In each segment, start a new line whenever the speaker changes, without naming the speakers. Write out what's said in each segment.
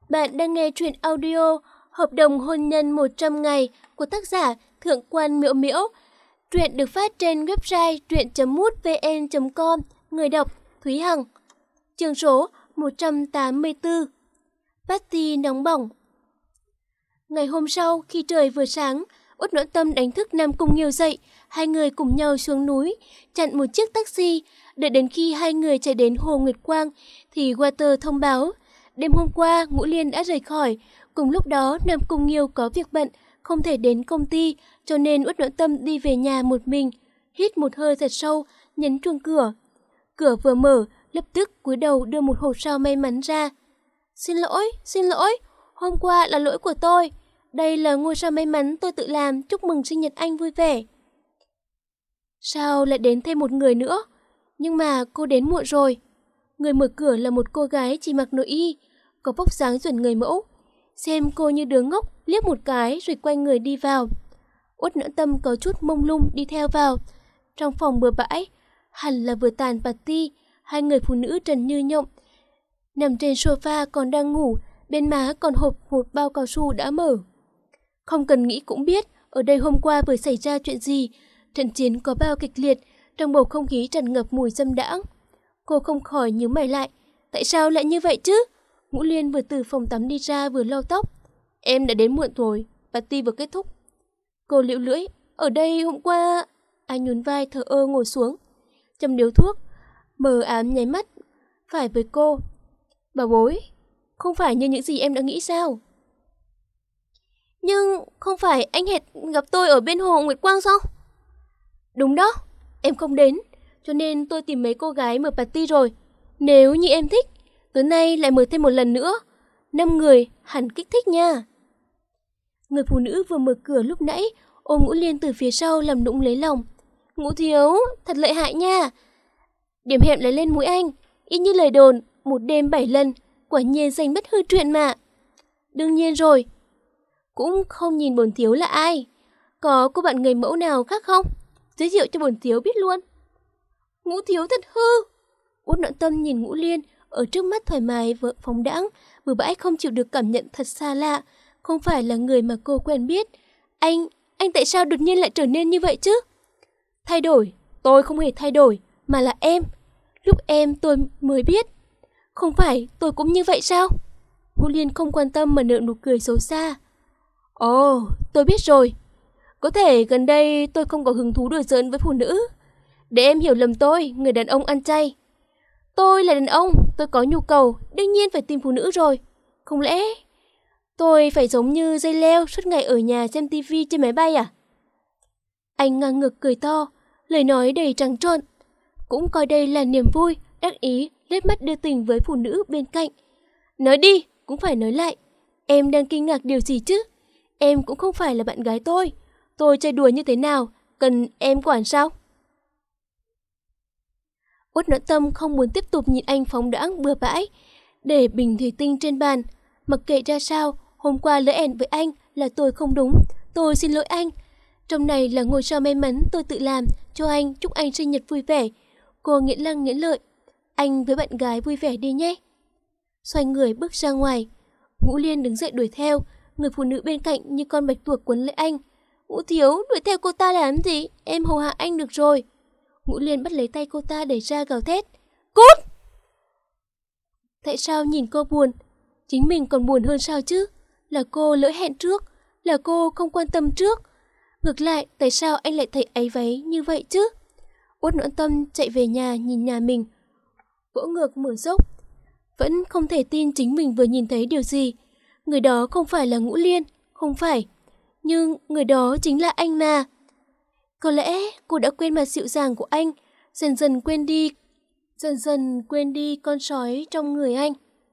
Bạn đang nghe truyện audio Hợp đồng hôn nhân 100 ngày của tác giả Thượng quan Miễu Miễu. Truyện được phát trên website truyện.mútvn.com. Người đọc Thúy Hằng. Chương số 184. Party nóng bỏng. Ngày hôm sau, khi trời vừa sáng, Uất Noãn Tâm đánh thức Nam Cung Nghiêu dậy. Hai người cùng nhau xuống núi, chặn một chiếc taxi. Đợi đến khi hai người chạy đến Hồ Nguyệt Quang, thì Walter thông báo đêm hôm qua Ngũ Liên đã rời khỏi. Cùng lúc đó Nam Cung Nghiêu có việc bận, không thể đến công ty, cho nên Uất Noãn Tâm đi về nhà một mình. Hít một hơi thật sâu, nhấn chuông cửa. Cửa vừa mở, lập tức cúi đầu đưa một hộp sao may mắn ra. Xin lỗi, hôm qua là lỗi của tôi. Đây là ngôi sao may mắn tôi tự làm, chúc mừng sinh nhật anh vui vẻ. Sao lại đến thêm một người nữa? Nhưng mà cô đến muộn rồi. Người mở cửa là một cô gái chỉ mặc nội y, có vóc dáng chuẩn người mẫu. Xem cô như đứa ngốc, liếc một cái rồi quay người đi vào. Uất Noãn Tâm có chút mông lung đi theo vào. Trong phòng bừa bãi, hẳn là vừa tàn party, hai người phụ nữ trần như nhộng. Nằm trên sofa còn đang ngủ, bên má còn hộp một bao cao su đã mở. Không cần nghĩ cũng biết, ở đây hôm qua vừa xảy ra chuyện gì. Trận chiến có bao kịch liệt, trong bầu không khí tràn ngập mùi dâm đãng. Cô không khỏi nhíu mày lại. Tại sao lại như vậy chứ? Ngũ Liên vừa từ phòng tắm đi ra vừa lau tóc. Em đã đến muộn rồi, party vừa kết thúc. Cô liễu lưỡi. Ở đây hôm qua... Anh nhún vai thờ ơ ngồi xuống, châm điếu thuốc, mờ ám nháy mắt. Phải với cô. Bảo bối, không phải như những gì em đã nghĩ sao? Nhưng không phải anh hẹn gặp tôi ở bên Hồ Nguyệt Quang sao? Đúng đó, em không đến, cho nên tôi tìm mấy cô gái mở party rồi. Nếu như em thích, tối nay lại mở thêm một lần nữa. 5 người, hẳn kích thích nha. Người phụ nữ vừa mở cửa lúc nãy, ôm Ngũ Liên từ phía sau làm nũng lấy lòng. Ngũ thiếu, thật lợi hại nha. Điểm hẹn lại lên mũi anh, y như lời đồn, một đêm 7 lần, quả nhiên danh bất hư truyền mà. Đương nhiên rồi. Cũng không nhìn bổn thiếu là ai. Có cô bạn người mẫu nào khác không? Giới thiệu cho bổn thiếu biết luôn. Ngũ thiếu thật hư. Uất Noãn Tâm nhìn Ngũ Liên ở trước mắt thoải mái vợ phóng đãng, bừa bãi không chịu được cảm nhận thật xa lạ, không phải là người mà cô quen biết. Anh tại sao đột nhiên lại trở nên như vậy chứ? Thay đổi? Tôi không hề thay đổi, mà là em. Lúc em tôi mới biết. Không phải tôi cũng như vậy sao? Ngũ Liên không quan tâm mà nở nụ cười xấu xa. Ồ, tôi biết rồi. Có thể gần đây tôi không có hứng thú đùa giỡn với phụ nữ. Để em hiểu lầm tôi, người đàn ông ăn chay. Tôi là đàn ông, tôi có nhu cầu, đương nhiên phải tìm phụ nữ rồi. Không lẽ tôi phải giống như dây leo suốt ngày ở nhà xem tivi trên máy bay à? Anh ngang ngực cười to, lời nói đầy trắng trợn. Cũng coi đây là niềm vui, đắc ý, liếc mắt đưa tình với phụ nữ bên cạnh. Nói đi, cũng phải nói lại. Em đang kinh ngạc điều gì chứ? Em cũng không phải là bạn gái tôi. Tôi chơi đùa như thế nào, cần em quản sao? Uất Noãn Tâm không muốn tiếp tục nhìn anh phóng đãng bừa bãi. Để bình thủy tinh trên bàn. Mặc kệ ra sao, hôm qua lỡ hẹn với anh là tôi không đúng. Tôi xin lỗi anh. Trong này là ngôi sao may mắn tôi tự làm cho anh, chúc anh sinh nhật vui vẻ. Cô nghiến răng nghiến lợi. Anh với bạn gái vui vẻ đi nhé. Xoay người bước ra ngoài. Ngũ Liên đứng dậy đuổi theo. Người phụ nữ bên cạnh như con bạch tuộc quấn lấy anh. Ngũ thiếu, đuổi theo cô ta làm gì? Em hầu hạ anh được rồi. Ngũ Liên bắt lấy tay cô ta đẩy ra gào thét. Cút! Tại sao nhìn cô buồn? Chính mình còn buồn hơn sao chứ? Là cô lỡ hẹn trước, là cô không quan tâm trước. Ngược lại, tại sao anh lại thấy áy váy như vậy chứ? Uất Noãn Tâm chạy về nhà nhìn nhà mình, vỗ ngược mở dốc. Vẫn không thể tin chính mình vừa nhìn thấy điều gì. Người đó không phải là Ngũ Liên, không phải. Nhưng người đó chính là anh mà. Có lẽ cô đã quên mặt dịu dàng của anh, dần dần quên đi con sói trong người anh.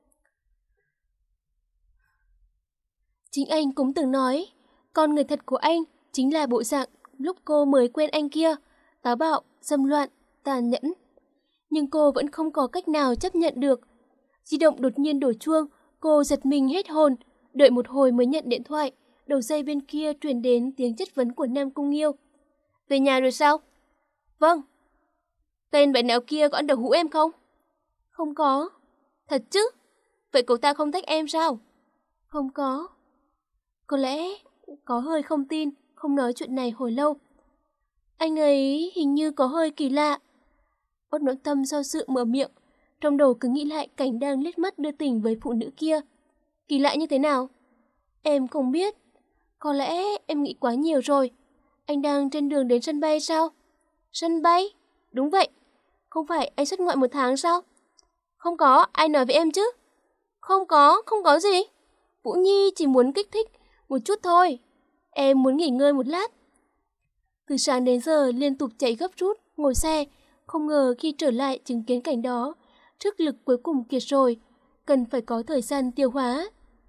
Chính anh cũng từng nói, con người thật của anh chính là bộ dạng lúc cô mới quen anh kia, táo bạo, dâm loạn, tàn nhẫn. Nhưng cô vẫn không có cách nào chấp nhận được. Di động đột nhiên đổ chuông, cô giật mình hết hồn, đợi một hồi mới nhận điện thoại. Đầu dây bên kia truyền đến tiếng chất vấn của Nam Cung Nghiêu. Về nhà rồi sao? Vâng. Tên bạn nào kia có ăn đậu hũ em không? Không có. Thật chứ? Vậy cậu ta không thích em sao? Không có. Có lẽ có hơi không tin, không nói chuyện này hồi lâu. Anh ấy hình như có hơi kỳ lạ. Uất Noãn Tâm do dự mở miệng, trong đầu cứ nghĩ lại cảnh đang liếc mắt đưa tình với phụ nữ kia. Kỳ lạ như thế nào? Em không biết. Có lẽ em nghĩ quá nhiều rồi. Anh đang trên đường đến sân bay sao? Sân bay? Đúng vậy. Không phải anh xuất ngoại 1 tháng sao? Không có, ai nói với em chứ? Không có gì. Vũ Nhi chỉ muốn kích thích một chút thôi. Em muốn nghỉ ngơi một lát. Từ sáng đến giờ liên tục chạy gấp rút, ngồi xe. Không ngờ khi trở lại chứng kiến cảnh đó, sức lực cuối cùng kiệt rồi, cần phải có thời gian tiêu hóa.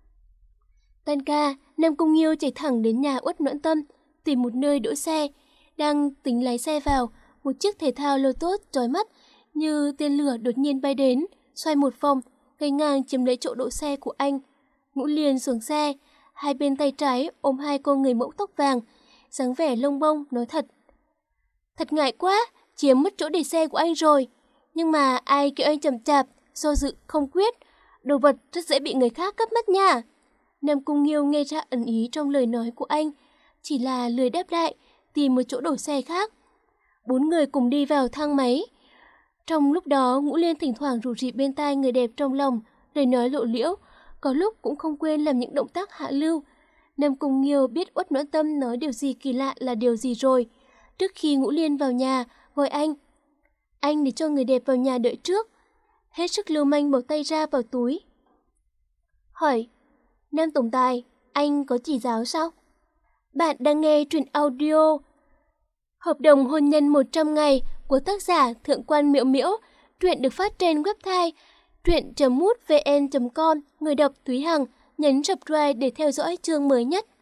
Tan ca, Nam Cung Nghiêu chạy thẳng đến nhà Uất Noãn Tâm, tìm một nơi đỗ xe. Đang tính lái xe vào, một chiếc thể thao Lotus chói mắt như tên lửa đột nhiên bay đến, xoay một vòng, gây ngang chiếm lấy chỗ đỗ xe của anh. Ngũ Liên xuống xe, hai bên tay trái ôm hai cô người mẫu tóc vàng, dáng vẻ lông bông, nói thật. Thật ngại quá, chiếm mất chỗ để xe của anh rồi. Nhưng mà ai kêu anh chậm chạp, do dự không quyết, đồ vật rất dễ bị người khác cắp mất nha. Nam Cung Nghiêu nghe ra ẩn ý trong lời nói của anh, chỉ là lười đáp lại, tìm một chỗ đổ xe khác. 4 người cùng đi vào thang máy. Trong lúc đó, Ngũ Liên thỉnh thoảng rủ rỉ bên tai người đẹp trong lòng, lời nói lộ liễu, có lúc cũng không quên làm những động tác hạ lưu. Nam Cung Nghiêu biết Uất Noãn Tâm nói điều gì kỳ lạ là điều gì rồi. Trước khi Ngũ Liên vào nhà, gọi anh để cho người đẹp vào nhà đợi trước. Hết sức lưu manh bỏ tay ra vào túi. Hỏi, Nam Tổng Tài, anh có chỉ giáo sao? Bạn đang nghe truyện audio Hợp đồng hôn nhân 100 ngày của tác giả Thượng quan Miễu Miễu. Truyện được phát trên website truyện.mútvn.com. Người đọc Thúy Hằng. Nhấn subscribe để theo dõi chương mới nhất.